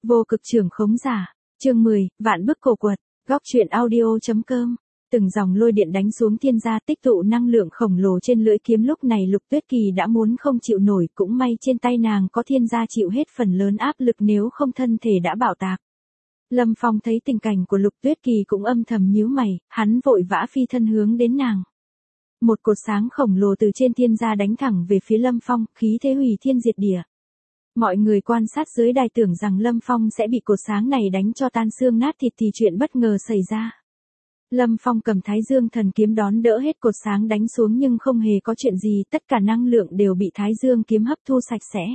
Vô cực trưởng khống giả. Chương 10, vạn bức cổ quật. Góc truyện audio.com. Từng dòng lôi điện đánh xuống thiên gia, tích tụ năng lượng khổng lồ trên lưỡi kiếm. Lúc này Lục Tuyết Kỳ đã muốn không chịu nổi, cũng may trên tay nàng có thiên gia chịu hết phần lớn áp lực, nếu không thân thể đã bạo tạc. Lâm Phong thấy tình cảnh của Lục Tuyết Kỳ cũng âm thầm nhíu mày, hắn vội vã phi thân hướng đến nàng. Một cột sáng khổng lồ từ trên thiên gia đánh thẳng về phía Lâm Phong, khí thế hủy thiên diệt địa. Mọi người quan sát dưới đài tưởng rằng Lâm Phong sẽ bị cột sáng này đánh cho tan xương nát thịt, thì chuyện bất ngờ xảy ra. Lâm Phong cầm Thái Dương thần kiếm đón đỡ hết cột sáng đánh xuống, nhưng không hề có chuyện gì, tất cả năng lượng đều bị Thái Dương kiếm hấp thu sạch sẽ.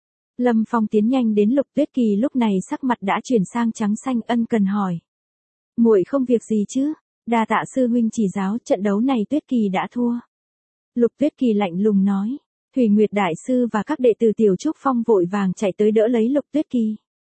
Lâm Phong tiến nhanh đến Lục Tuyết Kỳ, lúc này sắc mặt đã chuyển sang trắng xanh, ân cần hỏi: "Muội không việc gì chứ? Đa tạ sư huynh chỉ giáo, trận đấu này Tuyết Kỳ đã thua." Lục Tuyết Kỳ lạnh lùng nói. Thủy Nguyệt đại sư và các đệ tử Tiểu Trúc Phong vội vàng chạy tới đỡ lấy Lục Tuyết Kỳ.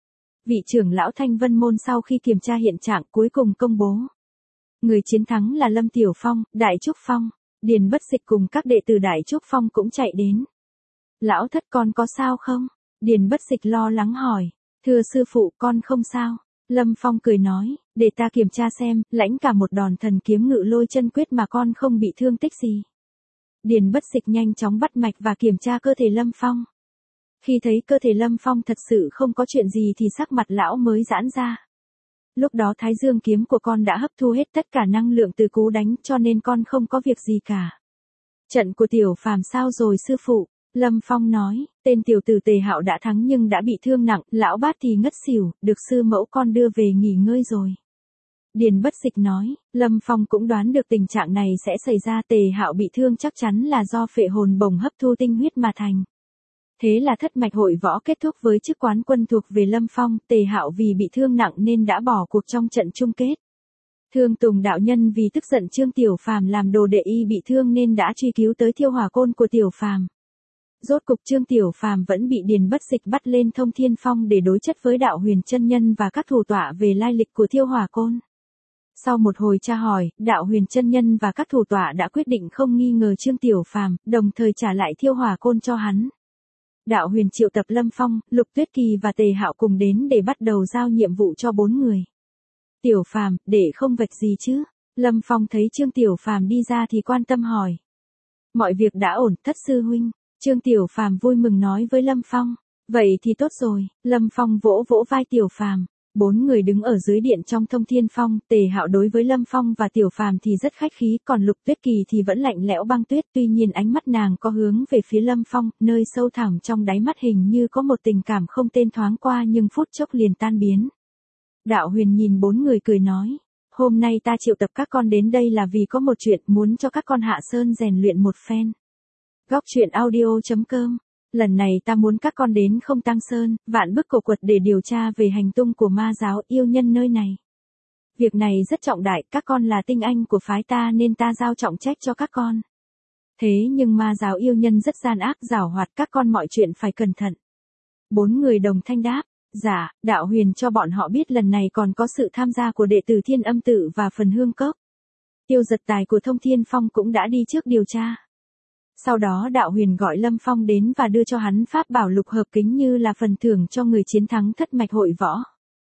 Vị trưởng lão Thanh Vân môn sau khi kiểm tra hiện trạng cuối cùng công bố: người chiến thắng là Lâm Tiểu Phong, Đại Trúc Phong. Điền Bất Dịch cùng các đệ tử Đại Trúc Phong cũng chạy đến. "Lão thất, con có sao không?" Điền Bất Dịch lo lắng hỏi. "Thưa sư phụ, con không sao." Lâm Phong cười nói, "Để ta kiểm tra xem, lãnh cả một đòn thần kiếm Ngự Lôi chân quyết mà con không bị thương tích gì." Điền Bất Dịch nhanh chóng bắt mạch và kiểm tra cơ thể Lâm Phong. Khi thấy cơ thể Lâm Phong thật sự không có chuyện gì thì sắc mặt lão mới giãn ra. "Lúc đó Thái Dương kiếm của con đã hấp thu hết tất cả năng lượng từ cú đánh, cho nên con không có việc gì cả." "Trận của Tiểu Phàm sao rồi sư phụ?" Lâm Phong nói, "Tên tiểu tử Tề Hạo đã thắng nhưng đã bị thương nặng, lão bát thì ngất xỉu, được sư mẫu con đưa về nghỉ ngơi rồi." Điền Bất Dịch nói, Lâm Phong cũng đoán được tình trạng này sẽ xảy ra, Tề Hạo bị thương chắc chắn là do phệ hồn bổng hấp thu tinh huyết mà thành. Thế là thất mạch hội võ kết thúc với chức quán quân thuộc về Lâm Phong, Tề Hạo vì bị thương nặng nên đã bỏ cuộc trong trận chung kết. Thương Tùng đạo nhân vì tức giận Trương Tiểu Phàm làm đồ đệ y bị thương nên đã truy cứu tới Thiêu Hỏa Côn của Tiểu Phàm. Rốt cục Trương Tiểu Phàm vẫn bị Điền Bất Dịch bắt lên Thông Thiên Phong để đối chất với Đạo Huyền chân nhân và các thủ tọa về lai lịch của Thiêu Hỏa Côn. Sau một hồi tra hỏi, Đạo Huyền chân nhân và các thủ tọa đã quyết định không nghi ngờ Trương Tiểu Phàm, đồng thời trả lại Thiêu Hỏa Côn cho hắn. Đạo Huyền triệu tập Lâm Phong, Lục Tuyết Kỳ và Tề Hạo cùng đến để bắt đầu giao nhiệm vụ cho 4 người. "Tiểu Phàm, để không vạch gì chứ?" Lâm Phong thấy Trương Tiểu Phàm đi ra thì quan tâm hỏi. "Mọi việc đã ổn, thất sư huynh." Trương Tiểu Phàm vui mừng nói với Lâm Phong. "Vậy thì tốt rồi." Lâm Phong vỗ vỗ vai Tiểu Phàm. 4 người đứng ở dưới điện trong Thông Thiên Phong, Tề Hạo đối với Lâm Phong và Tiểu Phàm thì rất khách khí, còn Lục Tuyết Kỳ thì vẫn lạnh lẽo băng tuyết, tuy nhiên ánh mắt nàng có hướng về phía Lâm Phong, nơi sâu thẳm trong đáy mắt hình như có một tình cảm không tên thoáng qua nhưng phút chốc liền tan biến. Đạo Huyền nhìn 4 người cười nói, "Hôm nay ta triệu tập các con đến đây là vì có một chuyện, muốn cho các con hạ sơn rèn luyện một phen." Góc truyện audio.com. Lần này ta muốn các con đến Không Tăng Sơn, Vạn Bức Cổ Quật để điều tra về hành tung của ma giáo yêu nhân nơi này. Việc này rất trọng đại, các con là tinh anh của phái ta nên ta giao trọng trách cho các con. Thế nhưng ma giáo yêu nhân rất gian ác giảo hoạt, các con mọi chuyện phải cẩn thận. 4 người đồng thanh đáp, "Dạ." Đạo Huyền cho bọn họ biết lần này còn có sự tham gia của đệ tử Thiên Âm Tự và Phần Hương Cốc. Tiêu Giật Tài của Thông Thiên Phong cũng đã đi trước điều tra. Sau đó Đạo Huyền gọi Lâm Phong đến và đưa cho hắn pháp bảo lục hợp kính như là phần thưởng cho người chiến thắng thất mạch hội võ.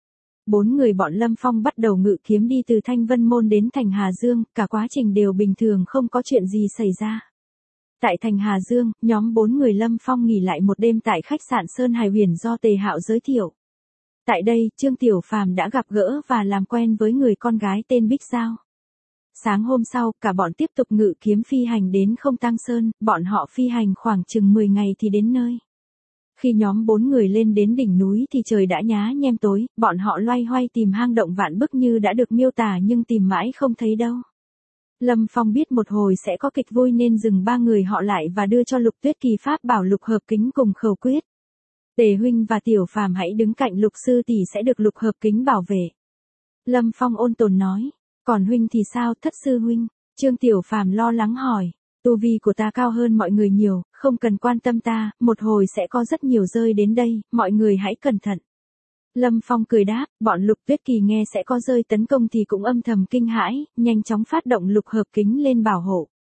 4 người bọn Lâm Phong bắt đầu ngự kiếm đi từ Thanh Vân Môn đến thành Hà Dương, cả quá trình đều bình thường không có chuyện gì xảy ra. Tại thành Hà Dương, nhóm 4 người Lâm Phong nghỉ lại một đêm tại khách sạn Sơn Hải Huyền do Tề Hạo giới thiệu. Tại đây, Trương Tiểu Phàm đã gặp gỡ và làm quen với người con gái tên Bích Giao. Sáng hôm sau, cả bọn tiếp tục ngự kiếm phi hành đến Không Tăng Sơn, bọn họ phi hành khoảng chừng 10 ngày thì đến nơi. Khi nhóm 4 người lên đến đỉnh núi thì trời đã nhá nhem tối, bọn họ loay hoay tìm hang động Vạn Bức như đã được miêu tả nhưng tìm mãi không thấy đâu. Lâm Phong biết một hồi sẽ có kịch vui nên dừng 3 người họ lại và đưa cho Lục Tuyết Kỳ pháp bảo lục hợp kính cùng khẩu quyết. "Tề huynh và Tiểu Phàm hãy đứng cạnh Lục sư tỷ sẽ được lục hợp kính bảo vệ." Lâm Phong ôn tồn nói. "Còn huynh thì sao, thất sư huynh?" Trương Tiểu Phàm lo lắng hỏi. "Tu vi của ta cao hơn mọi người nhiều, không cần quan tâm ta, một hồi sẽ có rất nhiều rơi đến đây, mọi người hãy cẩn thận." Lâm Phong cười đáp, bọn Lục Tuyết Kỳ nghe sẽ có rơi tấn công thì cũng âm thầm kinh hãi, nhanh chóng phát động lục hợp kính lên bảo hộ.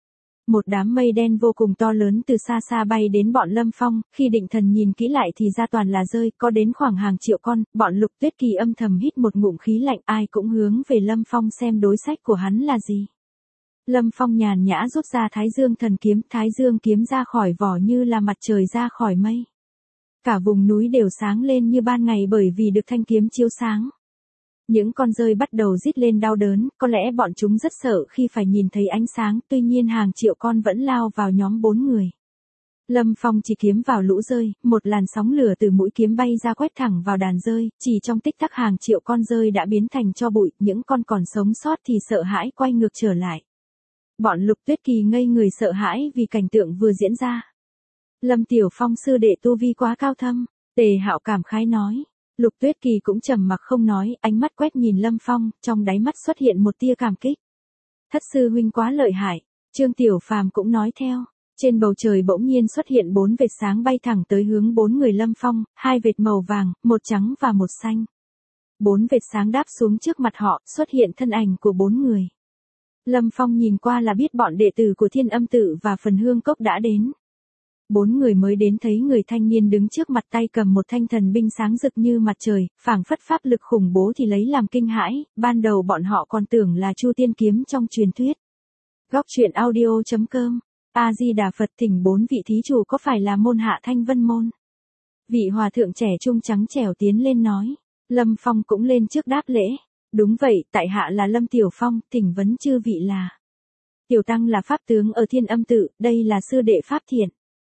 Một đám mây đen vô cùng to lớn từ xa xa bay đến bọn Lâm Phong, khi định thần nhìn kỹ lại thì ra toàn là rơi, có đến khoảng hàng triệu con, bọn Lục Tuyết Kỳ âm thầm hít một ngụm khí lạnh, ai cũng hướng về Lâm Phong xem đối sách của hắn là gì. Lâm Phong nhàn nhã rút ra Thái Dương thần kiếm, Thái Dương kiếm ra khỏi vỏ như là mặt trời ra khỏi mây. Cả vùng núi đều sáng lên như ban ngày bởi vì được thanh kiếm chiếu sáng. Những con dơi bắt đầu rít lên đau đớn, có lẽ bọn chúng rất sợ khi phải nhìn thấy ánh sáng, tuy nhiên hàng triệu con vẫn lao vào nhóm 4 người. Lâm Phong chỉ kiếm vào lũ dơi, một làn sóng lửa từ mũi kiếm bay ra quét thẳng vào đàn dơi, chỉ trong tích tắc hàng triệu con dơi đã biến thành tro bụi, những con còn sống sót thì sợ hãi quay ngược trở lại. Bọn Lục Tuyết Kỳ ngây người sợ hãi vì cảnh tượng vừa diễn ra. Lâm Tiểu Phong sư đệ tu vi quá cao thâm, Tề Hạo cảm khái nói. Lục Tuyết Kỳ cũng trầm mặc không nói, ánh mắt quét nhìn Lâm Phong, trong đáy mắt xuất hiện một tia cảm kích. Thất sư huynh quá lợi hại, Trương Tiểu Phàm cũng nói theo. Trên bầu trời bỗng nhiên xuất hiện 4 vệt sáng bay thẳng tới hướng 4 người Lâm Phong, 2 vệt màu vàng, một trắng và một xanh. 4 vệt sáng đáp xuống trước mặt họ, xuất hiện thân ảnh của 4 người. Lâm Phong nhìn qua là biết bọn đệ tử của Thiên Âm Tự và Phần Hương Cốc đã đến. 4 người mới đến thấy người thanh niên đứng trước mặt tay cầm một thanh thần binh sáng rực như mặt trời, phảng phất pháp lực khủng bố thì lấy làm kinh hãi, ban đầu bọn họ còn tưởng là Chu Tiên kiếm trong truyền thuyết. Góc truyện audio.com A Di Đà Phật, thỉnh 4 vị thí chủ có phải là môn hạ Thanh Vân môn? Vị hòa thượng trẻ trung trắng trẻo tiến lên nói. Lâm Phong cũng lên trước đáp lễ. Đúng vậy, tại hạ là Lâm Tiểu Phong, thỉnh vấn chư vị là. Tiểu tăng là pháp tướng ở Thiên Âm Tự, đây là sư đệ Pháp Thiện.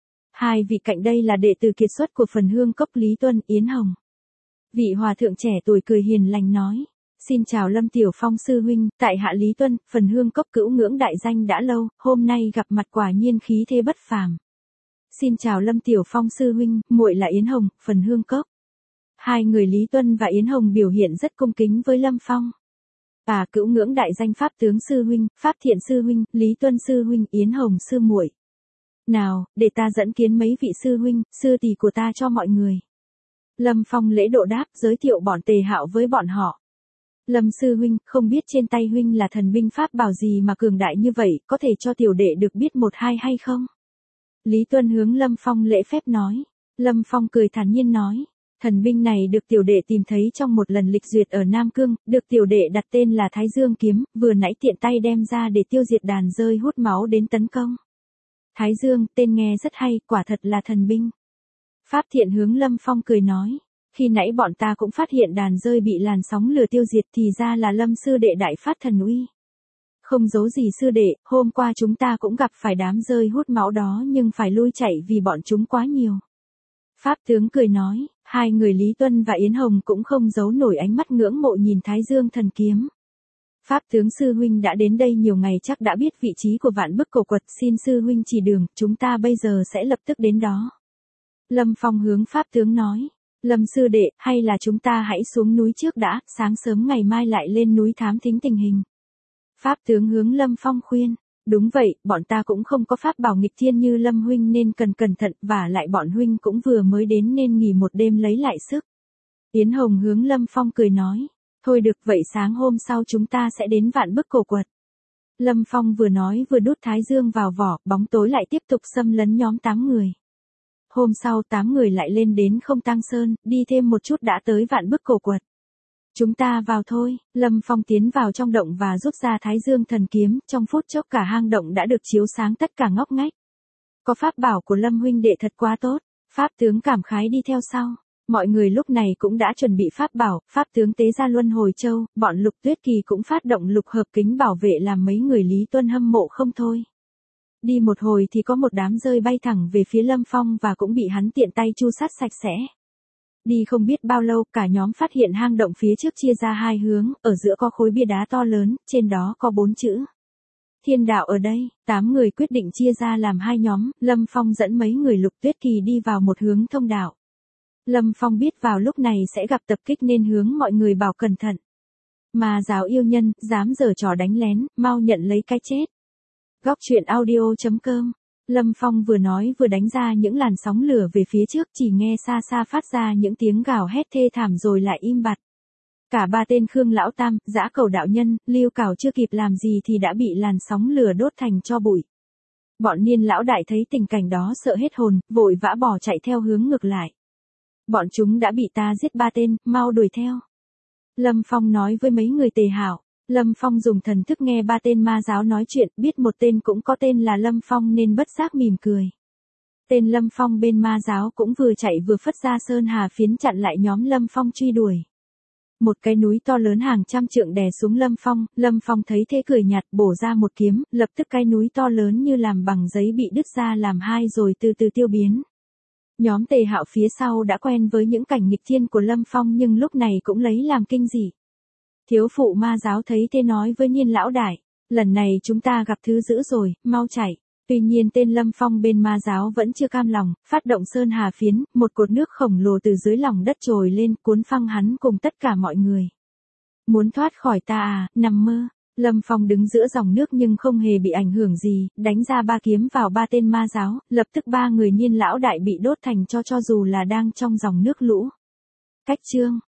2 vị cạnh đây là đệ tử kiệt xuất của Phần Hương Cốc Lý Tuân, Yến Hồng. Vị hòa thượng trẻ tuổi cười hiền lành nói. Xin chào Lâm Tiểu Phong sư huynh, tại hạ Lý Tuân, Phần Hương Cốc cữu ngưỡng đại danh đã lâu, hôm nay gặp mặt quả nhiên khí thế bất phàm. Xin chào Lâm Tiểu Phong sư huynh, muội là Yến Hồng, Phần Hương Cốc. 2 người Lý Tuân và Yến Hồng biểu hiện rất cung kính với Lâm Phong. Cữu ngưỡng đại danh Pháp tướng sư huynh, Pháp Thiện sư huynh, Lý Tuân sư huynh, Yến Hồng sư muội. Nào, để ta dẫn kiến mấy vị sư huynh, sư tỷ của ta cho mọi người. Lâm Phong lễ độ đáp, giới thiệu bọn Tề Hạo với bọn họ. Lâm sư huynh, không biết trên tay huynh là thần binh pháp bảo gì mà cường đại như vậy, có thể cho tiểu đệ được biết một hai hay không? Lý Tuân hướng Lâm Phong lễ phép nói. Lâm Phong cười thản nhiên nói. Thần binh này được tiểu đệ tìm thấy trong một lần lịch duyệt ở Nam Cương, được tiểu đệ đặt tên là Thái Dương kiếm, vừa nãy tiện tay đem ra để tiêu diệt đàn dơi hút máu đến tấn công. Thái Dương, tên nghe rất hay, quả thật là thần binh. Pháp Thiện hướng Lâm Phong cười nói. Khi nãy bọn ta cũng phát hiện đàn dơi bị làn sóng lửa tiêu diệt thì ra là Lâm sư đệ đại phát thần uy. Không giấu gì sư đệ, hôm qua chúng ta cũng gặp phải đám dơi hút máu đó nhưng phải lui chạy vì bọn chúng quá nhiều. Pháp tướng cười nói, 2 người Lý Tuân và Yến Hồng cũng không giấu nổi ánh mắt ngưỡng mộ nhìn Thái Dương thần kiếm. Pháp tướng sư huynh đã đến đây nhiều ngày chắc đã biết vị trí của Vạn Bức Cổ Quật, xin sư huynh chỉ đường, chúng ta bây giờ sẽ lập tức đến đó. Lâm Phong hướng Pháp tướng nói. Lâm sư đệ, hay là chúng ta hãy xuống núi trước đã, sáng sớm ngày mai lại lên núi thám thính tình hình. Pháp tướng hướng Lâm Phong khuyên. Đúng vậy, bọn ta cũng không có pháp bảo nghịch thiên như Lâm huynh nên cần cẩn thận, và lại bọn huynh cũng vừa mới đến nên nghỉ một đêm lấy lại sức. Yến Hồng hướng Lâm Phong cười nói. Thôi được vậy sáng hôm sau chúng ta sẽ đến Vạn Bức Cổ Quật. Lâm Phong vừa nói vừa đút Thái Dương vào vỏ, bóng tối lại tiếp tục xâm lấn nhóm 8 người. Hôm sau 8 người lại lên đến Không Tăng Sơn, đi thêm một chút đã tới Vạn Bức Cổ Quật. Chúng ta vào thôi, Lâm Phong tiến vào trong động và rút ra Thái Dương thần kiếm, trong phút chốc cả hang động đã được chiếu sáng tất cả ngóc ngách. Có pháp bảo của Lâm huynh đệ thật quá tốt, Pháp tướng cảm khái đi theo sau. Mọi người lúc này cũng đã chuẩn bị pháp bảo, Pháp tướng tế ra Luân Hồi Châu, bọn Lục Tuyết Kỳ cũng phát động lục hợp kính bảo vệ làm mấy người Lý Tuân hâm mộ không thôi. Đi một hồi thì có một đám dơi bay thẳng về phía Lâm Phong và cũng bị hắn tiện tay chu sát sạch sẽ. Đi không biết bao lâu, cả nhóm phát hiện hang động phía trước chia ra 2 hướng, ở giữa có khối bia đá to lớn, trên đó có 4 chữ. Thiên đạo ở đây, 8 người quyết định chia ra làm 2 nhóm, Lâm Phong dẫn mấy người Lục Tuyết Kỳ đi vào một hướng thông đạo. Lâm Phong biết vào lúc này sẽ gặp tập kích nên hướng mọi người bảo cẩn thận. Mà giáo yêu nhân, dám giở trò đánh lén, mau nhận lấy cái chết. Góc truyện audio.com Lâm Phong vừa nói vừa đánh ra những làn sóng lửa về phía trước, chỉ nghe xa xa phát ra những tiếng gào hét thê thảm rồi lại im bặt. Cả 3 tên Khương Lão Tam, Dã Cầu đạo nhân, Lưu Cảo chưa kịp làm gì thì đã bị làn sóng lửa đốt thành tro bụi. Bọn Niên lão đại thấy tình cảnh đó sợ hết hồn, vội vã bỏ chạy theo hướng ngược lại. Bọn chúng đã bị ta giết 3 tên, mau đuổi theo. Lâm Phong nói với mấy người Tề Hạo. Lâm Phong dùng thần thức nghe 3 tên ma giáo nói chuyện, biết một tên cũng có tên là Lâm Phong nên bất giác mỉm cười. Tên Lâm Phong bên ma giáo cũng vừa chạy vừa phất ra sơn hà phiến chặn lại nhóm Lâm Phong truy đuổi. Một cái núi to lớn hàng trăm trượng đè xuống Lâm Phong thấy thế cười nhạt bổ ra một kiếm, lập tức cái núi to lớn như làm bằng giấy bị đứt ra làm hai rồi từ từ tiêu biến. Nhóm Tề Hạo phía sau đã quen với những cảnh nghịch thiên của Lâm Phong nhưng lúc này cũng lấy làm kinh dị. Thiếu phụ ma giáo thấy thế nói với Niên lão đại, lần này chúng ta gặp thứ dữ rồi, mau chạy. Tuy nhiên tên Lâm Phong bên ma giáo vẫn chưa cam lòng, phát động sơn hà phiến, một cột nước khổng lồ từ dưới lòng đất trồi lên cuốn phăng hắn cùng tất cả mọi người. Muốn thoát khỏi ta à, nằm mơ. Lâm Phong đứng giữa dòng nước nhưng không hề bị ảnh hưởng gì, đánh ra 3 kiếm vào 3 tên ma giáo, lập tức 3 người Niên lão đại bị đốt thành tro cho dù là đang trong dòng nước lũ. Cách chương